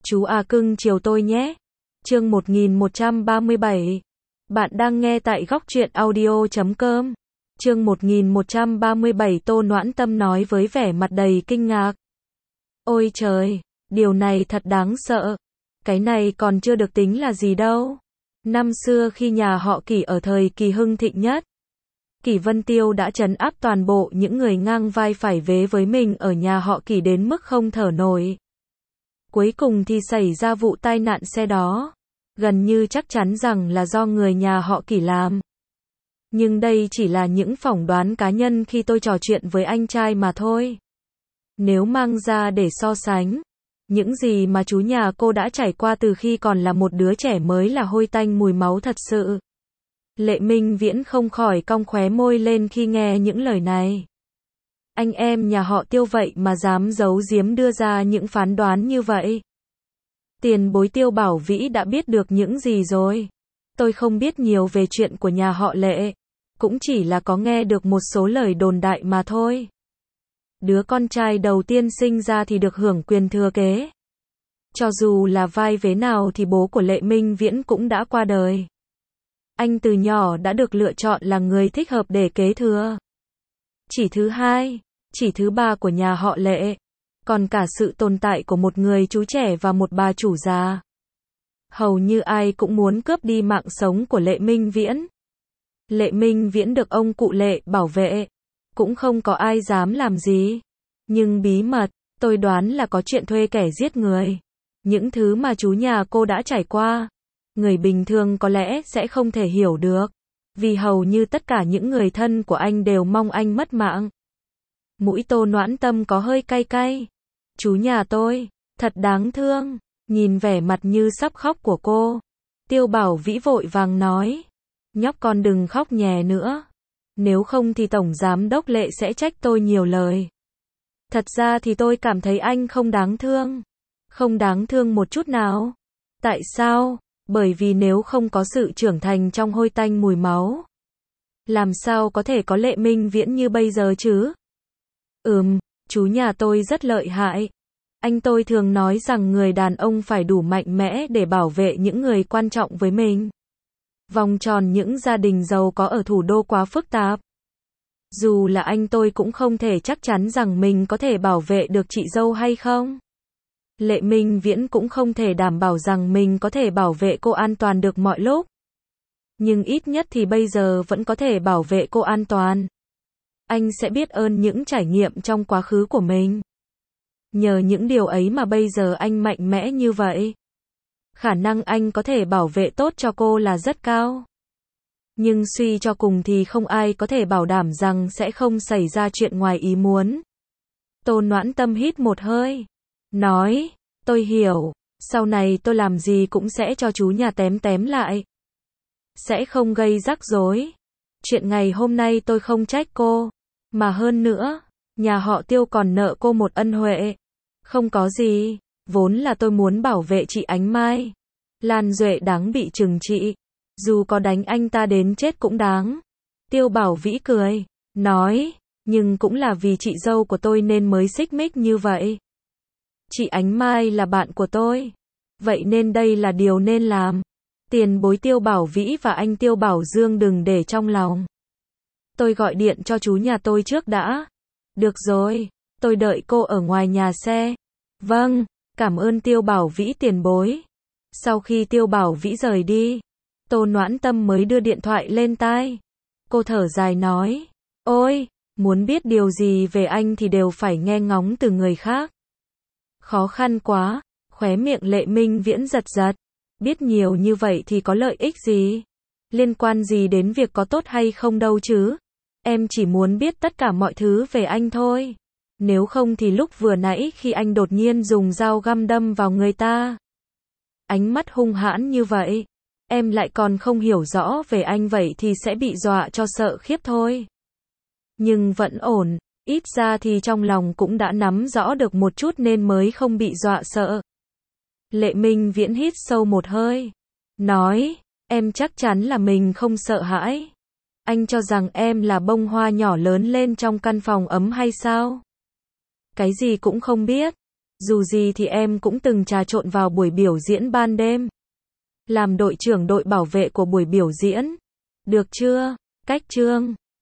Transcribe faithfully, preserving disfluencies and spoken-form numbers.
Chú à cưng chiều tôi nhé. Chương một nghìn một trăm ba mươi bảy. Bạn đang nghe tại góc truyện audio chấm com. Chương một nghìn một trăm ba mươi bảy. Tô Noãn Tâm nói với vẻ mặt đầy kinh ngạc. Ôi trời, điều này thật đáng sợ. Cái này còn chưa được tính là gì đâu. Năm xưa khi nhà họ Kỷ ở thời kỳ hưng thịnh nhất, Kỷ Vân Tiêu đã trấn áp toàn bộ những người ngang vai phải vế với mình ở nhà họ Kỷ đến mức không thở nổi. Cuối cùng thì xảy ra vụ tai nạn xe đó. Gần như chắc chắn rằng là do người nhà họ Kỷ làm. Nhưng đây chỉ là những phỏng đoán cá nhân khi tôi trò chuyện với anh trai mà thôi. Nếu mang ra để so sánh, những gì mà chú nhà cô đã trải qua từ khi còn là một đứa trẻ mới là hôi tanh mùi máu thật sự. Lệ Minh Viễn không khỏi cong khóe môi lên khi nghe những lời này. Anh em nhà họ Tiêu vậy mà dám giấu giếm đưa ra những phán đoán như vậy. Tiền bối Tiêu Bảo Vĩ đã biết được những gì rồi? Tôi không biết nhiều về chuyện của nhà họ Lệ, cũng chỉ là có nghe được một số lời đồn đại mà thôi. Đứa con trai đầu tiên sinh ra thì được hưởng quyền thừa kế. Cho dù là vai vế nào thì bố của Lệ Minh Viễn cũng đã qua đời. Anh từ nhỏ đã được lựa chọn là người thích hợp để kế thừa. Chỉ thứ hai, chỉ thứ ba của nhà họ Lệ, còn cả sự tồn tại của một người chú trẻ và một bà chủ già. Hầu như ai cũng muốn cướp đi mạng sống của Lệ Minh Viễn. Lệ Minh Viễn được ông cụ Lệ bảo vệ, cũng không có ai dám làm gì. Nhưng bí mật, tôi đoán là có chuyện thuê kẻ giết người. Những thứ mà chú nhà cô đã trải qua, người bình thường có lẽ sẽ không thể hiểu được. Vì hầu như tất cả những người thân của anh đều mong anh mất mạng. Mũi Tô Noãn Tâm có hơi cay cay. Chú nhà tôi, thật đáng thương. Nhìn vẻ mặt như sắp khóc của cô, Tiêu Bảo Vĩ vội vàng nói. Nhóc con đừng khóc nhè nữa. Nếu không thì Tổng Giám Đốc Lệ sẽ trách tôi nhiều lời. Thật ra thì tôi cảm thấy anh không đáng thương. Không đáng thương một chút nào. Tại sao? Bởi vì nếu không có sự trưởng thành trong hôi tanh mùi máu, làm sao có thể có Lệ Minh Viễn như bây giờ chứ? Ừm, chú nhà tôi rất lợi hại. Anh tôi thường nói rằng người đàn ông phải đủ mạnh mẽ để bảo vệ những người quan trọng với mình. Vòng tròn những gia đình giàu có ở thủ đô quá phức tạp. Dù là anh tôi cũng không thể chắc chắn rằng mình có thể bảo vệ được chị dâu hay không. Lệ Minh Viễn cũng không thể đảm bảo rằng mình có thể bảo vệ cô an toàn được mọi lúc. Nhưng ít nhất thì bây giờ vẫn có thể bảo vệ cô an toàn. Anh sẽ biết ơn những trải nghiệm trong quá khứ của mình. Nhờ những điều ấy mà bây giờ anh mạnh mẽ như vậy. Khả năng anh có thể bảo vệ tốt cho cô là rất cao. Nhưng suy cho cùng thì không ai có thể bảo đảm rằng sẽ không xảy ra chuyện ngoài ý muốn. Tô Noãn Tâm hít một hơi. Nói, tôi hiểu, sau này tôi làm gì cũng sẽ cho chú nhà tém tém lại. Sẽ không gây rắc rối. Chuyện ngày hôm nay tôi không trách cô. Mà hơn nữa, nhà họ Tiêu còn nợ cô một ân huệ. Không có gì, vốn là tôi muốn bảo vệ chị Ánh Mai. Lan Duệ đáng bị trừng trị. Dù có đánh anh ta đến chết cũng đáng. Tiêu Bảo Vĩ cười, nói, nhưng cũng là vì chị dâu của tôi nên mới xích mích như vậy. Chị Ánh Mai là bạn của tôi. Vậy nên đây là điều nên làm. Tiền bối Tiêu Bảo Vĩ và anh Tiêu Bảo Dương đừng để trong lòng. Tôi gọi điện cho chú nhà tôi trước đã. Được rồi, tôi đợi cô ở ngoài nhà xe. Vâng, cảm ơn Tiêu Bảo Vĩ tiền bối. Sau khi Tiêu Bảo Vĩ rời đi, Tô Noãn Tâm mới đưa điện thoại lên tai. Cô thở dài nói, ôi, muốn biết điều gì về anh thì đều phải nghe ngóng từ người khác. Khó khăn quá, khóe miệng Lệ Minh Viễn giật giật. Biết nhiều như vậy thì có lợi ích gì? Liên quan gì đến việc có tốt hay không đâu chứ? Em chỉ muốn biết tất cả mọi thứ về anh thôi. Nếu không thì lúc vừa nãy khi anh đột nhiên dùng dao găm đâm vào người ta, ánh mắt hung hãn như vậy, em lại còn không hiểu rõ về anh vậy thì sẽ bị dọa cho sợ khiếp thôi. Nhưng vẫn ổn, ít ra thì trong lòng cũng đã nắm rõ được một chút nên mới không bị dọa sợ. Lệ Minh Viễn hít sâu một hơi, nói, em chắc chắn là mình không sợ hãi. Anh cho rằng em là bông hoa nhỏ lớn lên trong căn phòng ấm hay sao? Cái gì cũng không biết. Dù gì thì em cũng từng trà trộn vào buổi biểu diễn ban đêm. Làm đội trưởng đội bảo vệ của buổi biểu diễn. Được chưa? Cách chương